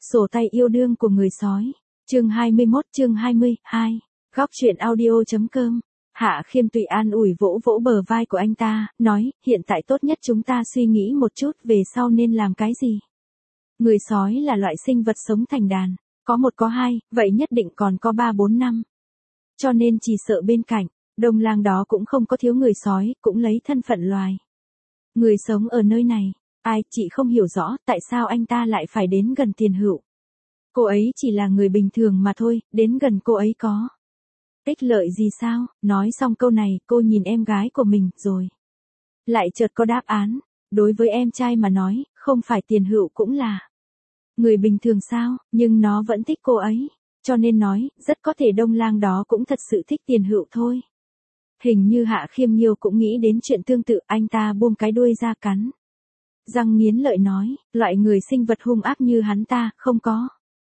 Sổ tay yêu đương của người sói. Chương 21, chương 22. Góc truyện audio.com. Hạ Khiêm Tụy an ủi vỗ vỗ bờ vai của anh ta, nói, hiện tại tốt nhất chúng ta suy nghĩ một chút về sau nên làm cái gì. Người sói là loại sinh vật sống thành đàn, có một có hai, vậy nhất định còn có 3-4-5. Cho nên chỉ sợ bên cạnh, đồng làng đó cũng không có thiếu người sói, cũng lấy thân phận loài. Người sống ở nơi này, ai, chị không hiểu rõ tại sao anh ta lại phải đến gần Tiền Hựu. Cô ấy chỉ là người bình thường mà thôi, đến gần cô ấy có ích lợi gì sao? Nói xong câu này, cô nhìn em gái của mình, rồi lại chợt có đáp án. Đối với em trai mà nói, không phải Tiền Hựu cũng là người bình thường sao, nhưng nó vẫn thích cô ấy. Cho nên nói, rất có thể đông lang đó cũng thật sự thích Tiền Hựu thôi. Hình như Hạ Khiêm Nhiêu cũng nghĩ đến chuyện tương tự, anh ta buông cái đuôi ra cắn răng nghiến lợi nói, loại người sinh vật hung ác như hắn ta, không có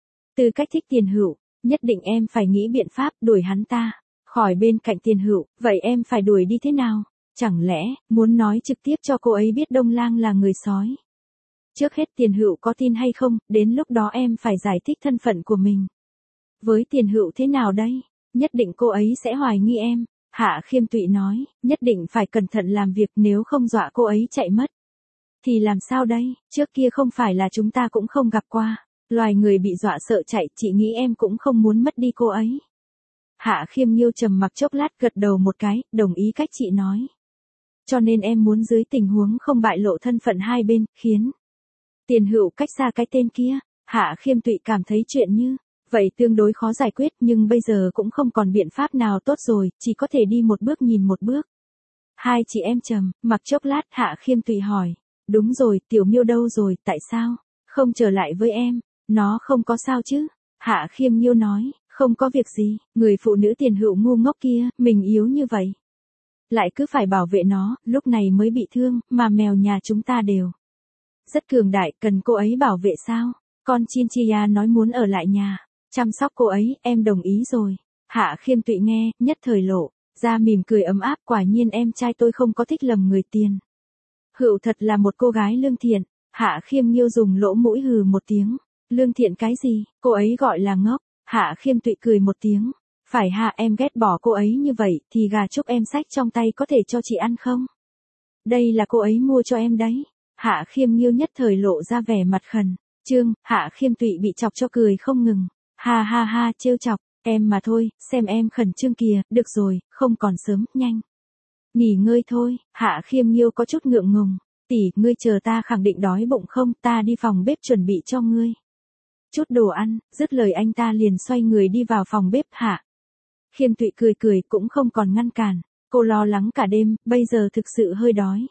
tư cách thích Tiền Hựu, nhất định em phải nghĩ biện pháp đuổi hắn ta khỏi bên cạnh Tiền Hựu, vậy em phải đuổi đi thế nào? Chẳng lẽ, muốn nói trực tiếp cho cô ấy biết Đông Lang là người sói? Trước hết Tiền Hựu có tin hay không, đến lúc đó em phải giải thích thân phận của mình với Tiền Hựu thế nào đây? Nhất định cô ấy sẽ hoài nghi em. Hạ Khiêm Tụy nói, nhất định phải cẩn thận làm việc, nếu không dọa cô ấy chạy mất. Thì làm sao đây, trước kia không phải là chúng ta cũng không gặp qua. Loài người bị dọa sợ chạy, chị nghĩ em cũng không muốn mất đi cô ấy. Hạ Khiêm Nhiêu trầm mặc chốc lát, gật đầu một cái, đồng ý cách chị nói. Cho nên em muốn dưới tình huống không bại lộ thân phận hai bên, khiến Tiền Hựu cách xa cái tên kia. Hạ Khiêm Tụy cảm thấy chuyện như vậy tương đối khó giải quyết, nhưng bây giờ cũng không còn biện pháp nào tốt rồi, chỉ có thể đi một bước nhìn một bước. Hai chị em trầm mặc chốc lát, Hạ Khiêm Tụy hỏi, đúng rồi, Tiểu Miêu đâu rồi, tại sao không trở lại với em? Nó không có sao chứ? Hạ Khiêm Nhiêu nói, không có việc gì, người phụ nữ Tiền Hựu ngu ngốc kia, mình yếu như vậy, lại cứ phải bảo vệ nó, lúc này mới bị thương, mà mèo nhà chúng ta đều rất cường đại, cần cô ấy bảo vệ sao? Con Chinchilla nói muốn ở lại nhà chăm sóc cô ấy, em đồng ý rồi. Hạ Khiêm Tụy nghe, nhất thời lộ ra mỉm cười ấm áp, quả nhiên em trai tôi không có thích lầm người. Tiền Hựu thật là một cô gái lương thiện. Hạ Khiêm Nhiêu dùng lỗ mũi hừ một tiếng. Lương thiện cái gì, cô ấy gọi là ngốc. Hạ Khiêm Tụy cười một tiếng. Phải hạ, em ghét bỏ cô ấy như vậy, thì gà chúc em xách trong tay có thể cho chị ăn không? Đây là cô ấy mua cho em đấy. Hạ Khiêm Nhiêu nhất thời lộ ra vẻ mặt khẩn trương. Hạ Khiêm Tụy bị chọc cho cười không ngừng. Ha ha ha, trêu chọc, em mà thôi, xem em khẩn trương kìa, được rồi, không còn sớm, nhanh nghỉ ngơi thôi. Hạ Khiêm Nhiêu có chút ngượng ngùng. Tỷ, ngươi chờ ta khẳng định đói bụng không, ta đi phòng bếp chuẩn bị cho ngươi chút đồ ăn. Dứt lời anh ta liền xoay người đi vào phòng bếp. Hạ Khiêm Tụy cười cười cũng không còn ngăn cản. Cô lo lắng cả đêm, bây giờ thực sự hơi đói.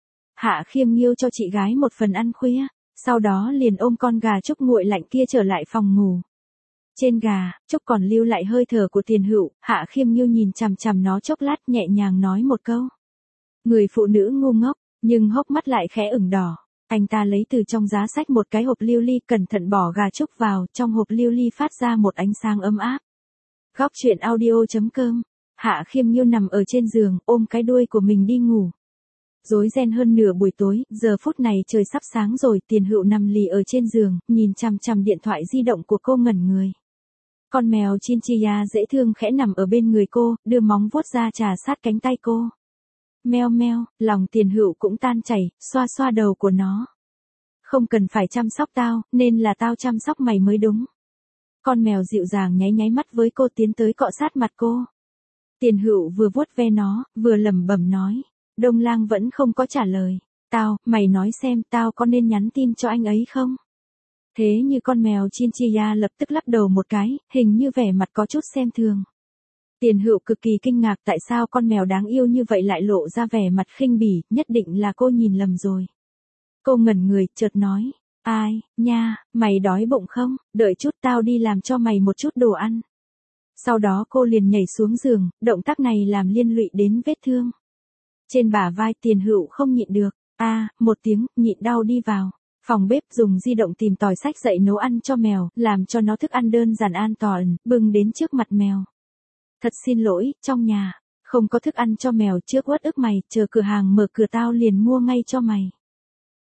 Hạ Khiêm Nhiêu cho chị gái một phần ăn khuya, sau đó liền ôm con gà Trúc nguội lạnh kia trở lại phòng ngủ. Trên gà, Trúc còn lưu lại hơi thở của Tiền Hựu. Hạ Khiêm Nhiêu nhìn chằm chằm nó chốc lát, nhẹ nhàng nói một câu. Người phụ nữ ngu ngốc, nhưng hốc mắt lại khẽ ửng đỏ. Anh ta lấy từ trong giá sách một cái hộp lưu ly, cẩn thận bỏ gà Trúc vào, trong hộp lưu ly phát ra một ánh sáng ấm áp. Góc truyện audio.com. Hạ Khiêm Nhiêu nằm ở trên giường, ôm cái đuôi của mình đi ngủ. Rối ren hơn nửa buổi tối, giờ phút này trời sắp sáng rồi, Tiền Hựu nằm lì ở trên giường, nhìn chằm chằm điện thoại di động của cô ngẩn người. Con mèo Chinchilla dễ thương khẽ nằm ở bên người cô, đưa móng vuốt ra trà sát cánh tay cô. Meo meo, lòng Tiền Hựu cũng tan chảy, xoa xoa đầu của nó. Không cần phải chăm sóc tao, nên là tao chăm sóc mày mới đúng. Con mèo dịu dàng nháy nháy mắt với cô, tiến tới cọ sát mặt cô. Tiền Hựu vừa vuốt ve nó, vừa lẩm bẩm nói. Đông Lang vẫn không có trả lời. Mày nói xem, tao có nên nhắn tin cho anh ấy không? Thế như con mèo Chinchilla lập tức lắc đầu một cái, hình như vẻ mặt có chút xem thường. Tiền Hựu cực kỳ kinh ngạc, tại sao con mèo đáng yêu như vậy lại lộ ra vẻ mặt khinh bỉ, nhất định là cô nhìn lầm rồi. Cô ngẩn người, chợt nói, ai, nha, mày đói bụng không, đợi chút tao đi làm cho mày một chút đồ ăn. Sau đó cô liền nhảy xuống giường, động tác này làm liên lụy đến vết thương trên bả vai. Tiền Hựu không nhịn được, một tiếng, nhịn đau đi vào phòng bếp, dùng di động tìm tòi sách dạy nấu ăn cho mèo, làm cho nó thức ăn đơn giản an toàn, bưng đến trước mặt mèo. Thật xin lỗi, trong nhà không có thức ăn cho mèo, trước uất ức mày, chờ cửa hàng mở cửa tao liền mua ngay cho mày.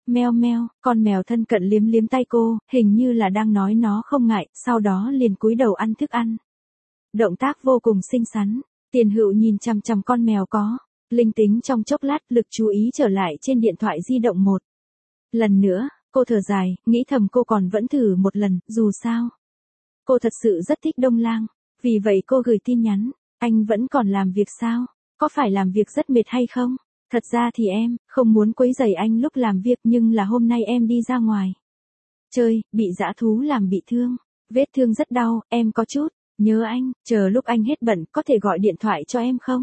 Meo meo, con mèo thân cận liếm liếm tay cô, hình như là đang nói nó không ngại, sau đó liền cúi đầu ăn thức ăn. Động tác vô cùng xinh xắn, Tiền Hựu nhìn chằm chằm con mèo có linh tính trong chốc lát, lực chú ý trở lại trên điện thoại di động một lần nữa, cô thở dài, nghĩ thầm cô còn vẫn thử một lần, dù sao. Cô thật sự rất thích Đông Lang, vì vậy cô gửi tin nhắn, anh vẫn còn làm việc sao? Có phải làm việc rất mệt hay không? Thật ra thì em không muốn quấy rầy anh lúc làm việc, nhưng là hôm nay em đi ra ngoài chơi, bị dã thú làm bị thương. Vết thương rất đau, em có chút nhớ anh, chờ lúc anh hết bận có thể gọi điện thoại cho em không?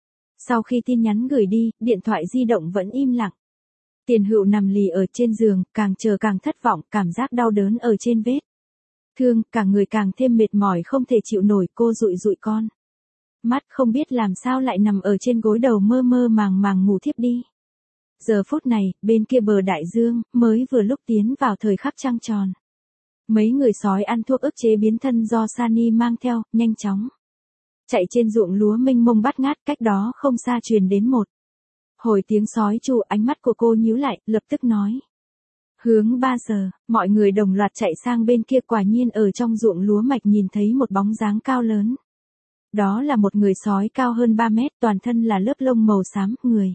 Sau khi tin nhắn gửi đi, điện thoại di động vẫn im lặng. Tiền Hựu nằm lì ở trên giường, càng chờ càng thất vọng, cảm giác đau đớn ở trên vết thương, cả người càng thêm mệt mỏi không thể chịu nổi. Cô dụi dụi con mắt, không biết làm sao lại nằm ở trên gối đầu mơ mơ màng màng ngủ thiếp đi. Giờ phút này, bên kia bờ đại dương, mới vừa lúc tiến vào thời khắc trăng tròn. Mấy người sói ăn thuốc ức chế biến thân do Sunny mang theo, nhanh chóng chạy trên ruộng lúa mênh mông bát ngát, cách đó không xa truyền đến một hồi tiếng sói tru. Ánh mắt của cô nhíu lại, lập tức nói. Hướng 3 giờ, mọi người đồng loạt chạy sang bên kia, quả nhiên ở trong ruộng lúa mạch nhìn thấy một bóng dáng cao lớn. Đó là một người sói cao hơn 3 mét, toàn thân là lớp lông màu xám, người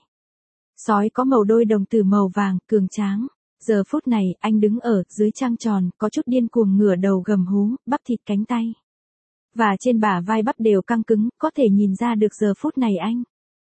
sói có màu đôi đồng tử màu vàng, cường tráng. Giờ phút này, anh đứng ở dưới trăng tròn, có chút điên cuồng ngửa đầu gầm hú, bắp thịt cánh tay và trên bả vai bắp đều căng cứng, có thể nhìn ra được giờ phút này anh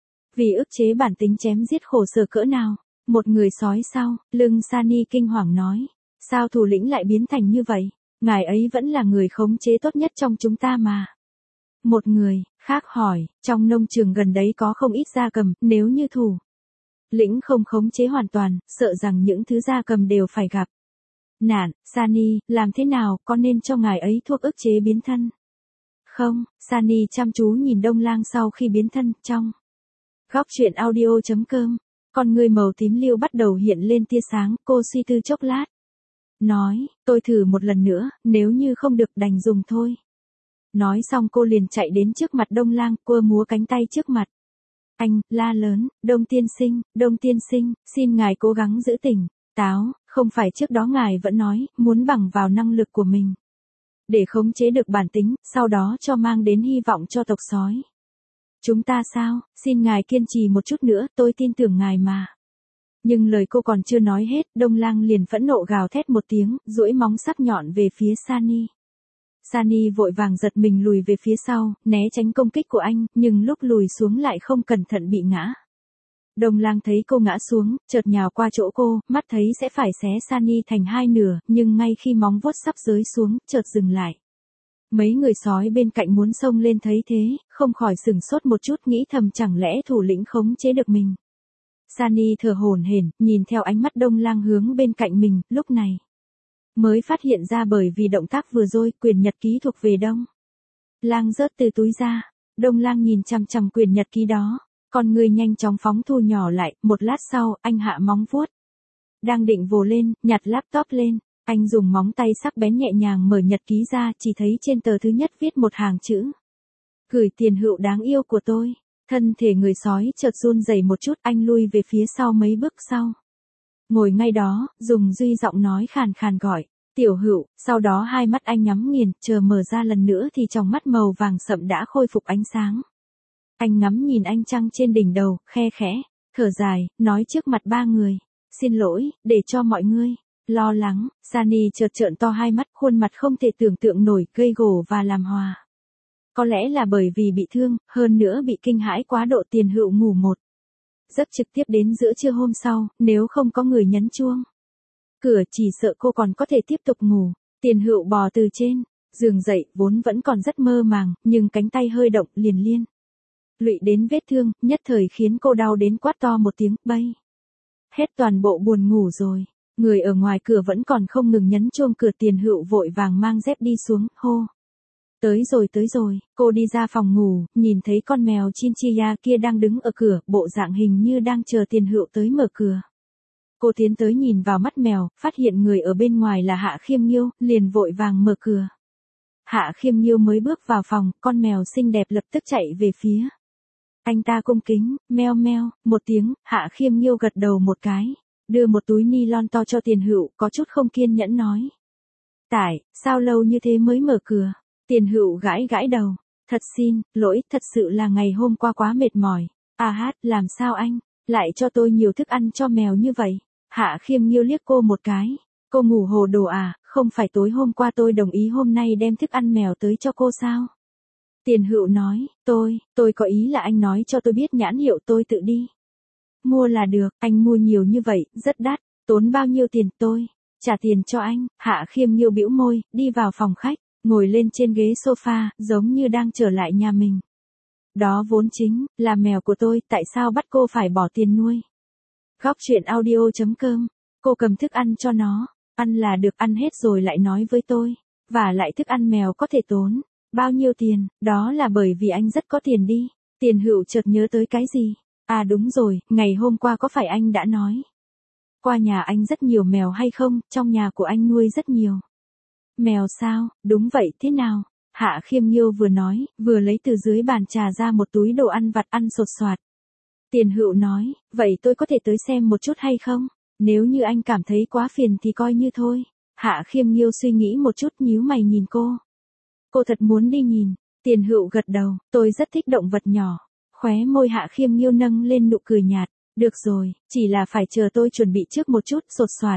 vì ức chế bản tính chém giết khổ sở cỡ nào. Một người sói sau lưng Sunny kinh hoàng nói, sao thủ lĩnh lại biến thành như vậy? Ngài ấy vẫn là người khống chế tốt nhất trong chúng ta mà. Một người khác hỏi, trong nông trường gần đấy có không ít gia cầm, nếu như thủ lĩnh không khống chế hoàn toàn, sợ rằng những thứ gia cầm đều phải gặp nạn. Sunny, làm thế nào, có nên cho ngài ấy thuốc ức chế biến thân? Không, Sunny chăm chú nhìn Đông Lang sau khi biến thân, trong góc truyện audio.com, con người màu tím liêu bắt đầu hiện lên tia sáng, cô suy tư chốc lát. Nói, tôi thử một lần nữa, nếu như không được đành dùng thôi. Nói xong cô liền chạy đến trước mặt Đông Lang, quơ múa cánh tay trước mặt anh, la lớn, Đông tiên sinh, xin ngài cố gắng giữ tỉnh táo, không phải trước đó ngài vẫn nói, muốn bằng vào năng lực của mình để khống chế được bản tính, sau đó cho mang đến hy vọng cho tộc sói chúng ta sao? Xin ngài kiên trì một chút nữa, tôi tin tưởng ngài mà. Nhưng lời cô còn chưa nói hết, Đông Lang liền phẫn nộ gào thét một tiếng, duỗi móng sắc nhọn về phía Sunny. Sunny vội vàng giật mình lùi về phía sau, né tránh công kích của anh, nhưng lúc lùi xuống lại không cẩn thận bị ngã. Đông Lang thấy cô ngã xuống, chợt nhào qua chỗ cô, mắt thấy sẽ phải xé Sunny thành hai nửa, nhưng ngay khi móng vuốt sắp rơi xuống, chợt dừng lại. Mấy người sói bên cạnh muốn xông lên thấy thế, không khỏi sửng sốt một chút, nghĩ thầm chẳng lẽ thủ lĩnh khống chế được mình. Sunny thở hổn hển, nhìn theo ánh mắt Đông Lang hướng bên cạnh mình, lúc này mới phát hiện ra bởi vì động tác vừa rồi, quyển nhật ký thuộc về Đông Lang rớt từ túi ra. Đông Lang nhìn chằm chằm quyển nhật ký đó, con người nhanh chóng phóng thu nhỏ lại, một lát sau, anh hạ móng vuốt đang định vồ lên, nhặt laptop lên. Anh dùng móng tay sắc bén nhẹ nhàng mở nhật ký ra, chỉ thấy trên tờ thứ nhất viết một hàng chữ. Gửi Tiền Hựu đáng yêu của tôi. Thân thể người sói chợt run rẩy một chút, anh lui về phía sau mấy bước sau. Ngồi ngay đó, dùng duy giọng nói khàn khàn gọi, Tiểu Hựu, sau đó hai mắt anh nhắm nghiền, chờ mở ra lần nữa thì trong mắt màu vàng sậm đã khôi phục ánh sáng. Anh ngắm nhìn ánh trăng trên đỉnh đầu, khe khẽ, thở dài, nói trước mặt ba người, xin lỗi, để cho mọi người lo lắng. Sunny chợt trợn to hai mắt, khuôn mặt không thể tưởng tượng nổi, gây gổ và làm hòa. Có lẽ là bởi vì bị thương, hơn nữa bị kinh hãi quá độ, Tiền Hựu ngủ một giấc trực tiếp đến giữa trưa hôm sau, nếu không có người nhấn chuông cửa chỉ sợ cô còn có thể tiếp tục ngủ. Tiền Hựu bò từ trên giường dậy, vốn vẫn còn rất mơ màng, nhưng cánh tay hơi động liền liên lụy đến vết thương, nhất thời khiến cô đau đến quát to một tiếng, bây hết toàn bộ buồn ngủ rồi. Người ở ngoài cửa vẫn còn không ngừng nhấn chuông cửa. Tiền Hựu vội vàng mang dép đi xuống, hô. Tới rồi, cô đi ra phòng ngủ, nhìn thấy con mèo Chinchilla kia đang đứng ở cửa, bộ dạng hình như đang chờ Tiền Hựu tới mở cửa. Cô tiến tới nhìn vào mắt mèo, phát hiện người ở bên ngoài là Hạ Khiêm Nghiêu, liền vội vàng mở cửa. Hạ Khiêm Nghiêu mới bước vào phòng, con mèo xinh đẹp lập tức chạy về phía anh ta cung kính, meo meo, một tiếng. Hạ Khiêm Nghiêu gật đầu một cái, đưa một túi ni lon to cho Tiền Hựu, có chút không kiên nhẫn nói. Sao lâu như thế mới mở cửa? Tiền Hựu gãi gãi đầu. Thật xin lỗi, thật sự là ngày hôm qua quá mệt mỏi. Làm sao anh lại cho tôi nhiều thức ăn cho mèo như vậy? Hạ Khiêm Nghiêu liếc cô một cái. Cô ngủ hồ đồ à, không phải tối hôm qua tôi đồng ý hôm nay đem thức ăn mèo tới cho cô sao? Tiền Hựu nói, tôi có ý là anh nói cho tôi biết nhãn hiệu tôi tự đi mua là được, anh mua nhiều như vậy, rất đắt, tốn bao nhiêu tiền tôi trả tiền cho anh. Hạ Khiêm Nghiêu bĩu môi, đi vào phòng khách, ngồi lên trên ghế sofa, giống như đang trở lại nhà mình. Đó vốn chính là mèo của tôi, tại sao bắt cô phải bỏ tiền nuôi? Góc truyện audio.com, cô cầm thức ăn cho nó, ăn là được, ăn hết rồi lại nói với tôi, và lại thức ăn mèo có thể tốn bao nhiêu tiền, đó là bởi vì anh rất có tiền đi. Tiền Hựu chợt nhớ tới cái gì? Đúng rồi, ngày hôm qua có phải anh đã nói qua nhà anh rất nhiều mèo hay không, trong nhà của anh nuôi rất nhiều mèo sao? Đúng vậy, thế nào? Hạ Khiêm Nghiêu vừa nói, vừa lấy từ dưới bàn trà ra một túi đồ ăn vặt ăn sột soạt. Tiền Hựu nói, vậy tôi có thể tới xem một chút hay không? Nếu như anh cảm thấy quá phiền thì coi như thôi. Hạ Khiêm Nghiêu suy nghĩ một chút, nhíu mày nhìn cô. Cô thật muốn đi nhìn. Tiền Hựu gật đầu, tôi rất thích động vật nhỏ. Khóe môi Hạ Khiêm Nghiêu nâng lên nụ cười nhạt. Được rồi, chỉ là phải chờ tôi chuẩn bị trước một chút, sột soạt.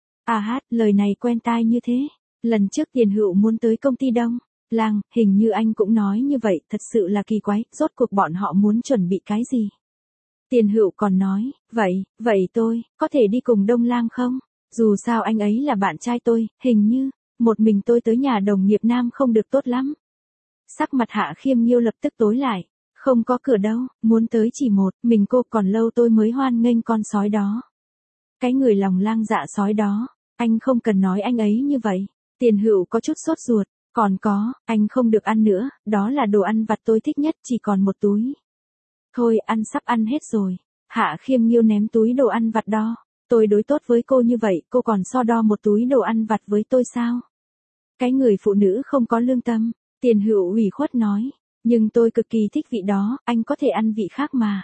Lời này quen tai như thế. Lần trước Tiền Hựu muốn tới công ty Đông Lang, hình như anh cũng nói như vậy, thật sự là kỳ quái, rốt cuộc bọn họ muốn chuẩn bị cái gì? Tiền Hựu còn nói, vậy tôi có thể đi cùng Đông Lang không? Dù sao anh ấy là bạn trai tôi, hình như một mình tôi tới nhà đồng nghiệp nam không được tốt lắm. Sắc mặt Hạ Khiêm Nghiêu lập tức tối lại. Không có cửa đâu, muốn tới chỉ một mình cô, còn lâu tôi mới hoan nghênh con sói đó. Cái người lòng lang dạ sói đó, anh không cần nói anh ấy như vậy. Tiền Hựu có chút sốt ruột, còn có, anh không được ăn nữa, đó là đồ ăn vặt tôi thích nhất, chỉ còn một túi. Thôi, sắp ăn hết rồi. Hạ Khiêm Nghiêu ném túi đồ ăn vặt đó. Tôi đối tốt với cô như vậy, cô còn so đo một túi đồ ăn vặt với tôi sao? Cái người phụ nữ không có lương tâm. Tiền Hựu ủy khuất nói. Nhưng tôi cực kỳ thích vị đó, anh có thể ăn vị khác mà.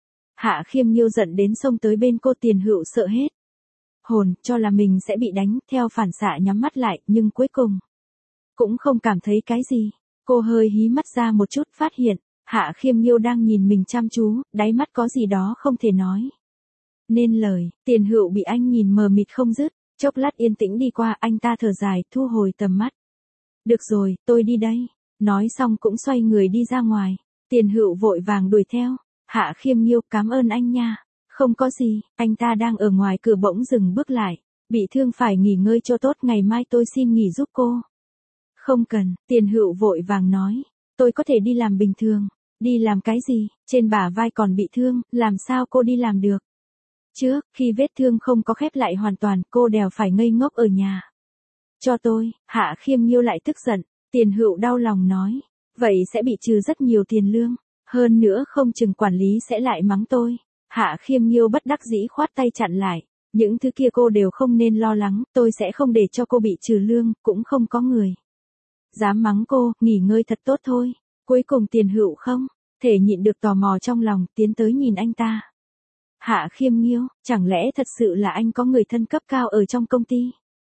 Hạ Khiêm Nghiêu giận đến xông tới bên cô. Tiền Hựu sợ hết hồn, cho là mình sẽ bị đánh, theo phản xạ nhắm mắt lại, nhưng cuối cùng cũng không cảm thấy cái gì. Cô hơi hí mắt ra một chút, phát hiện Hạ Khiêm Nghiêu đang nhìn mình chăm chú, đáy mắt có gì đó không thể nói nên lời. Tiền Hựu bị anh nhìn mờ mịt không dứt, chốc lát yên tĩnh đi qua, anh ta thở dài, thu hồi tầm mắt. Được rồi, tôi đi đây. Nói xong cũng xoay người đi ra ngoài. Tiền Hựu vội vàng đuổi theo. Hạ Khiêm Nghiêu, cảm ơn anh nha. Không có gì, anh ta đang ở ngoài cửa bỗng dừng bước lại. Bị thương phải nghỉ ngơi cho tốt, ngày mai tôi xin nghỉ giúp cô. Không cần, Tiền Hựu vội vàng nói. Tôi có thể đi làm bình thường. Đi làm cái gì, trên bả vai còn bị thương, làm sao cô đi làm được? Trước, khi vết thương không có khép lại hoàn toàn, cô đều phải ngây ngốc ở nhà. Cho tôi, Hạ Khiêm Nghiêu lại tức giận. Tiền Hựu đau lòng nói. Vậy sẽ bị trừ rất nhiều tiền lương. Hơn nữa không chừng quản lý sẽ lại mắng tôi. Hạ Khiêm Nghiêu bất đắc dĩ khoát tay chặn lại. Những thứ kia cô đều không nên lo lắng, tôi sẽ không để cho cô bị trừ lương, cũng không có người dám mắng cô, nghỉ ngơi thật tốt thôi. Cuối cùng Tiền Hựu không thể nhịn được tò mò trong lòng, tiến tới nhìn anh ta. Hạ Khiêm Nghiêu, chẳng lẽ thật sự là anh có người thân cấp cao ở trong công ty?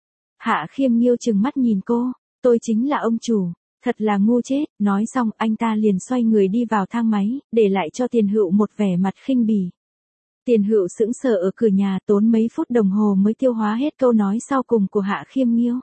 Hạ Khiêm Nghiêu trừng mắt nhìn cô. Tôi chính là ông chủ, thật là ngu chết. Nói xong anh ta liền xoay người đi vào thang máy, để lại cho Tiền Hựu một vẻ mặt khinh bỉ. Tiền Hựu sững sờ ở cửa nhà, tốn mấy phút đồng hồ mới tiêu hóa hết câu nói sau cùng của Hạ Khiêm Nghiêu.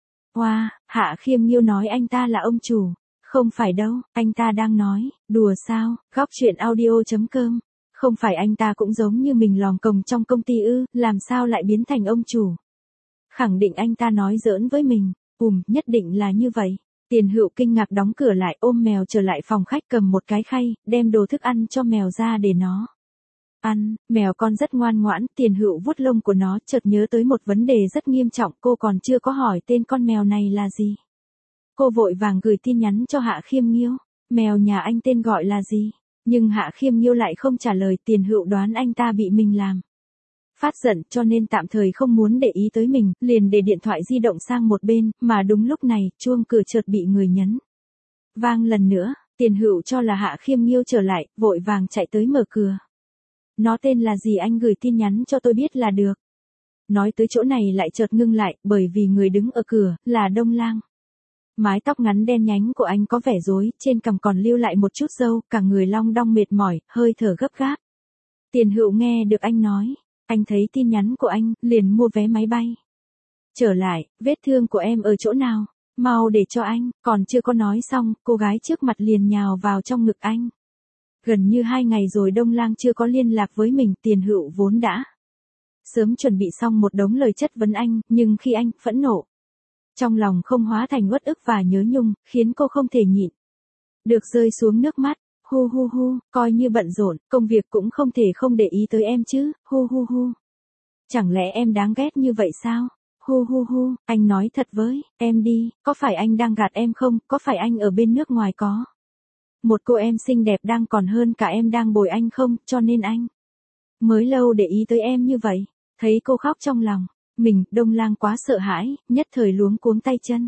Hạ Khiêm Nghiêu nói anh ta là ông chủ. Không phải đâu, anh ta đang nói đùa sao? Góc truyện audio.com. Không phải anh ta cũng giống như mình lòng còng trong công ty ư, làm sao lại biến thành ông chủ? Khẳng định anh ta nói giỡn với mình. Nhất định là như vậy. Tiền Hựu kinh ngạc đóng cửa lại, ôm mèo trở lại phòng khách, cầm một cái khay, đem đồ thức ăn cho mèo ra để nó ăn. Mèo con rất ngoan ngoãn. Tiền Hựu vuốt lông của nó, chợt nhớ tới một vấn đề rất nghiêm trọng, cô còn chưa có hỏi tên con mèo này là gì. Cô vội vàng gửi tin nhắn cho Hạ Khiêm Nghiêu. Mèo nhà anh tên gọi là gì? Nhưng Hạ Khiêm Nghiêu lại không trả lời. Tiền Hựu đoán anh ta bị mình làm phát giận, cho nên tạm thời không muốn để ý tới mình, liền để điện thoại di động sang một bên, mà đúng lúc này, chuông cửa chợt bị người nhấn vang lần nữa. Tiền Hựu cho là Hạ Khiêm Nghiêu trở lại, vội vàng chạy tới mở cửa. Nó tên là gì anh gửi tin nhắn cho tôi biết là được. nói tới chỗ này lại chợt ngưng lại, bởi vì người đứng ở cửa, là Đông Lang. Mái tóc ngắn đen nhánh của anh có vẻ rối, trên cằm còn lưu lại một chút râu, cả người long đong mệt mỏi, hơi thở gấp gáp. Tiền Hựu nghe được anh nói, anh thấy tin nhắn của anh, liền mua vé máy bay. Trở lại, vết thương của em ở chỗ nào? Mau để cho anh, còn chưa có nói xong, cô gái trước mặt liền nhào vào trong ngực anh. Gần như 2 ngày rồi Đông Lang chưa có liên lạc với mình, Tiền Hựu vốn đã sớm chuẩn bị xong một đống lời chất vấn anh, nhưng khi anh phẫn nộ, trong lòng không hóa thành uất ức và nhớ nhung, khiến cô không thể nhịn được rơi xuống nước mắt. Hu hu hu, coi như bận rộn, công việc cũng không thể không để ý tới em chứ, hu hu hu. Chẳng lẽ em đáng ghét như vậy sao? Hu hu hu, anh nói thật với em đi, có phải anh đang gạt em không, có phải anh ở bên nước ngoài có một cô em xinh đẹp đang còn hơn cả em đang bồi anh không, cho nên anh mới lâu để ý tới em như vậy. Thấy cô khóc trong lòng mình, Đông Lang quá sợ hãi, nhất thời luống cuống tay chân.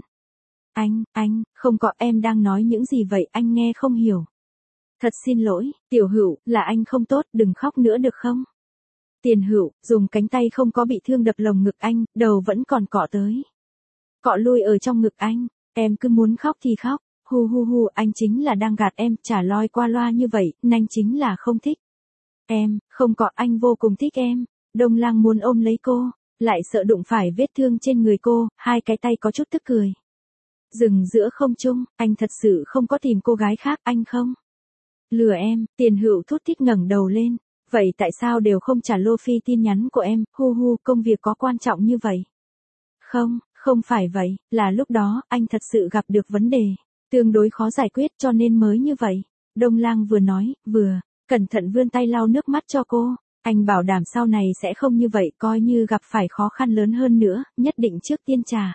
Anh, không có, em đang nói những gì vậy, anh nghe không hiểu. Thật xin lỗi, Tiểu Hựu, là anh không tốt, đừng khóc nữa được không? Tiền Hựu, dùng cánh tay không có bị thương đập lồng ngực anh, đầu vẫn còn cọ tới. Cọ lui ở trong ngực anh, em cứ muốn khóc thì khóc, hu hu hu, anh chính là đang gạt em, chả loi qua loa như vậy, anh chính là không thích. Em, không có, anh vô cùng thích em. Đông Lang muốn ôm lấy cô, lại sợ đụng phải vết thương trên người cô, hai cái tay có chút tức cười. Dừng giữa không trung, anh thật sự không có tìm cô gái khác, anh không lừa em. Tiền Hựu thút thít ngẩng đầu lên, vậy tại sao đều không trả lô phi tin nhắn của em, hu hu, công việc có quan trọng như vậy? Không phải vậy, là lúc đó, anh thật sự gặp được vấn đề, tương đối khó giải quyết cho nên mới như vậy. Đông Lang vừa nói, vừa cẩn thận vươn tay lau nước mắt cho cô. Anh bảo đảm sau này sẽ không như vậy, coi như gặp phải khó khăn lớn hơn nữa, nhất định trước tiên trả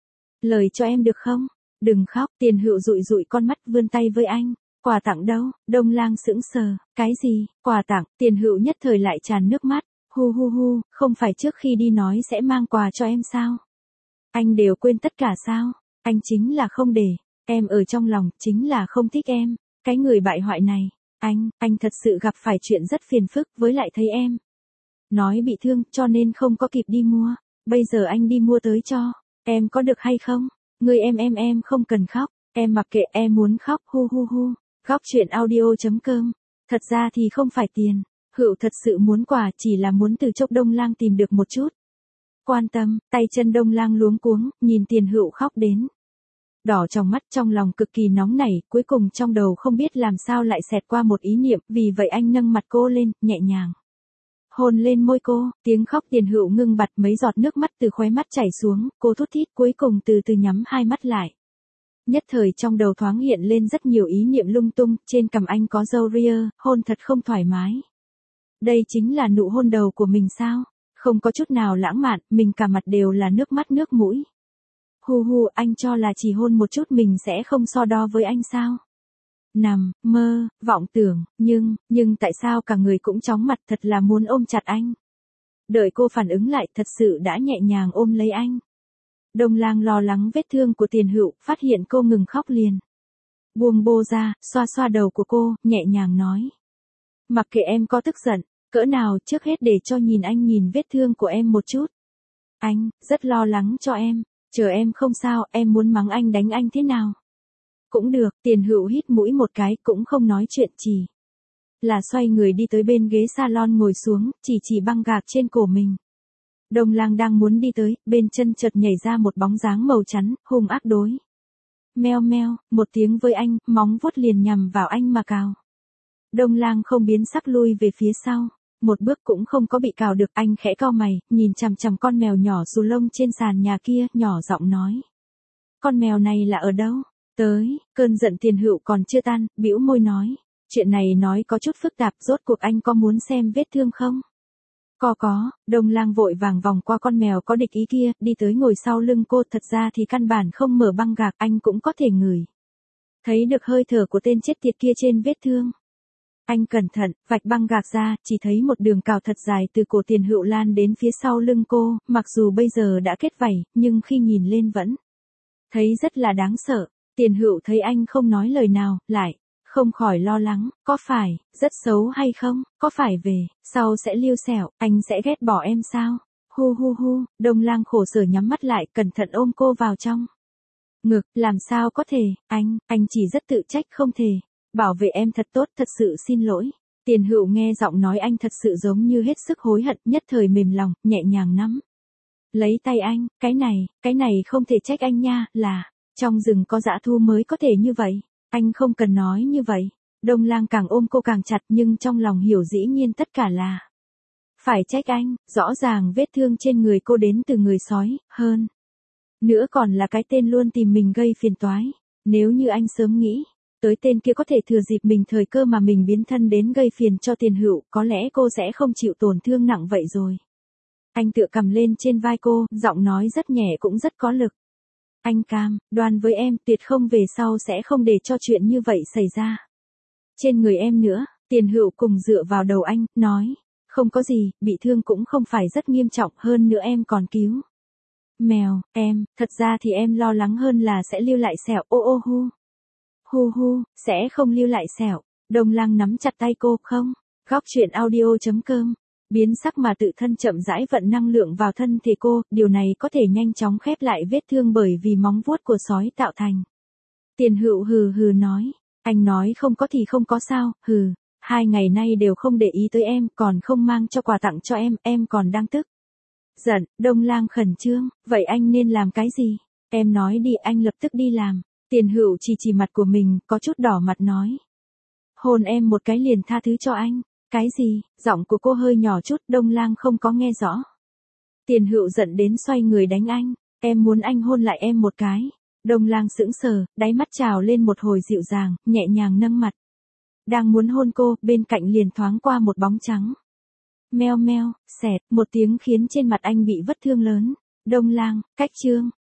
lời cho em được không? Đừng khóc, Tiền Hựu dụi dụi con mắt vươn tay với anh. Quà tặng đâu? Đông Lang sững sờ, cái gì? Quà tặng? Tiền Hựu nhất thời lại tràn nước mắt. Hu hu hu, không phải trước khi đi nói sẽ mang quà cho em sao? Anh đều quên tất cả sao? Anh chính là không để em ở trong lòng, chính là không thích em. Cái người bại hoại này. Anh thật sự gặp phải chuyện rất phiền phức, với lại thấy em nói bị thương, cho nên không có kịp đi mua. Bây giờ anh đi mua tới cho em, có được hay không? Người em không cần khóc, em mặc kệ, em muốn khóc, hu hu hu. Góc chuyện audio.com. Thật ra thì không phải tiền, Hựu thật sự muốn quà, chỉ là muốn từ chốc Đông Lang tìm được một chút quan tâm. Tay chân Đông Lang luống cuống, nhìn Tiền Hựu khóc đến đỏ trong mắt, trong lòng cực kỳ nóng nảy, cuối cùng trong đầu không biết làm sao lại xẹt qua một ý niệm, vì vậy anh nâng mặt cô lên, nhẹ nhàng hôn lên môi cô. Tiếng khóc Tiền Hựu ngưng bặt, mấy giọt nước mắt từ khóe mắt chảy xuống, cô thút thít, cuối cùng từ từ nhắm hai mắt lại. Nhất thời trong đầu thoáng hiện lên rất nhiều ý niệm lung tung, trên cằm anh có râu ria, hôn thật không thoải mái. Đây chính là nụ hôn đầu của mình sao? Không có chút nào lãng mạn, mình cả mặt đều là nước mắt nước mũi. Hu hu, anh cho là chỉ hôn một chút mình sẽ không so đo với anh sao? Nằm, mơ, vọng tưởng, nhưng tại sao cả người cũng chóng mặt, thật là muốn ôm chặt anh. Đợi cô phản ứng lại, thật sự đã nhẹ nhàng ôm lấy anh. Đông Lang lo lắng vết thương của Tiền Hựu, phát hiện cô ngừng khóc liền buông bô ra, xoa xoa đầu của cô, nhẹ nhàng nói. Mặc kệ em có tức giận cỡ nào, trước hết để cho nhìn anh nhìn vết thương của em một chút. Anh rất lo lắng cho em, chờ em không sao, em muốn mắng anh đánh anh thế nào cũng được. Tiền Hựu hít mũi một cái, cũng không nói chuyện, chỉ là xoay người đi tới bên ghế salon ngồi xuống, chỉ băng gạc trên cổ mình. Đông Lang đang muốn đi tới, bên chân chợt nhảy ra một bóng dáng màu trắng, hung ác đối. Meo meo, một tiếng với anh, móng vuốt liền nhằm vào anh mà cào. Đông Lang không biến sắc lui về phía sau, một bước cũng không có bị cào được. Anh khẽ cau mày, nhìn chằm chằm con mèo nhỏ xù lông trên sàn nhà kia, nhỏ giọng nói. Con mèo này là ở đâu? Tới, cơn giận Tiền Hựu còn chưa tan, bĩu môi nói. Chuyện này nói có chút phức tạp, rốt cuộc anh có muốn xem vết thương không? Có. Đông Lang vội vàng vòng qua con mèo có địch ý kia, đi tới ngồi sau lưng cô. Thật ra thì căn bản không mở băng gạc, anh cũng có thể ngửi thấy được hơi thở của tên chết tiệt kia trên vết thương. Anh cẩn thận, vạch băng gạc ra, chỉ thấy một đường cào thật dài từ cổ Tiền Hựu lan đến phía sau lưng cô, mặc dù bây giờ đã kết vảy, nhưng khi nhìn lên vẫn thấy rất là đáng sợ. Tiền Hựu thấy anh không nói lời nào, lại không khỏi lo lắng, có phải rất xấu hay không, có phải về sau sẽ liêu xẻo, anh sẽ ghét bỏ em sao? Hu hu hu, Đông Lang khổ sở nhắm mắt lại, cẩn thận ôm cô vào trong ngực, làm sao có thể, anh chỉ rất tự trách không thể. Bảo vệ em thật tốt, thật sự xin lỗi. Tiền Hữu nghe giọng nói anh thật sự giống như hết sức hối hận, nhất thời mềm lòng, nhẹ nhàng nắm lấy tay anh, cái này không thể trách anh nha, là, trong rừng có dã thú mới có thể như vậy, anh không cần nói như vậy. Đông Lang càng ôm cô càng chặt nhưng trong lòng hiểu dĩ nhiên tất cả là phải trách anh, rõ ràng vết thương trên người cô đến từ người sói, hơn nữa còn là cái tên luôn tìm mình gây phiền toái. Nếu như anh sớm nghĩ tới tên kia có thể thừa dịp mình thời cơ mà mình biến thân đến gây phiền cho Tiền Hữu, có lẽ cô sẽ không chịu tổn thương nặng vậy rồi. Anh tựa cầm lên trên vai cô, giọng nói rất nhẹ cũng rất có lực. Anh cam đoan với em, tuyệt không về sau sẽ không để cho chuyện như vậy xảy ra trên người em nữa. Tiền Hữu cùng dựa vào đầu anh, nói, không có gì, bị thương cũng không phải rất nghiêm trọng, hơn nữa em còn cứu mèo, thật ra thì em lo lắng hơn là sẽ lưu lại sẹo, ô ô hu. Hu hu, sẽ không lưu lại sẹo. Đông Lang nắm chặt tay cô, không. Góc truyện audio.com. Biến sắc mà tự thân chậm rãi vận năng lượng vào thân thể cô, điều này có thể nhanh chóng khép lại vết thương bởi vì móng vuốt của sói tạo thành. Tiền Hữu hừ hừ nói, anh nói không có thì không có sao, hừ, 2 ngày nay đều không để ý tới em, còn không mang cho quà tặng cho em còn đang tức giận. Đông Lang khẩn trương, vậy anh nên làm cái gì? Em nói đi, anh lập tức đi làm. Tiền Hữu chỉ mặt của mình, có chút đỏ mặt nói. Hôn em một cái liền tha thứ cho anh. Cái gì? Giọng của cô hơi nhỏ chút, Đông Lang không có nghe rõ. Tiền Hữu giận đến xoay người đánh anh. Em muốn anh hôn lại em một cái. Đông Lang sững sờ, đáy mắt trào lên một hồi dịu dàng, nhẹ nhàng nâng mặt. Đang muốn hôn cô, bên cạnh liền thoáng qua một bóng trắng. Meo meo, xẹt, một tiếng khiến trên mặt anh bị vết thương lớn. Đông Lang, cách chương.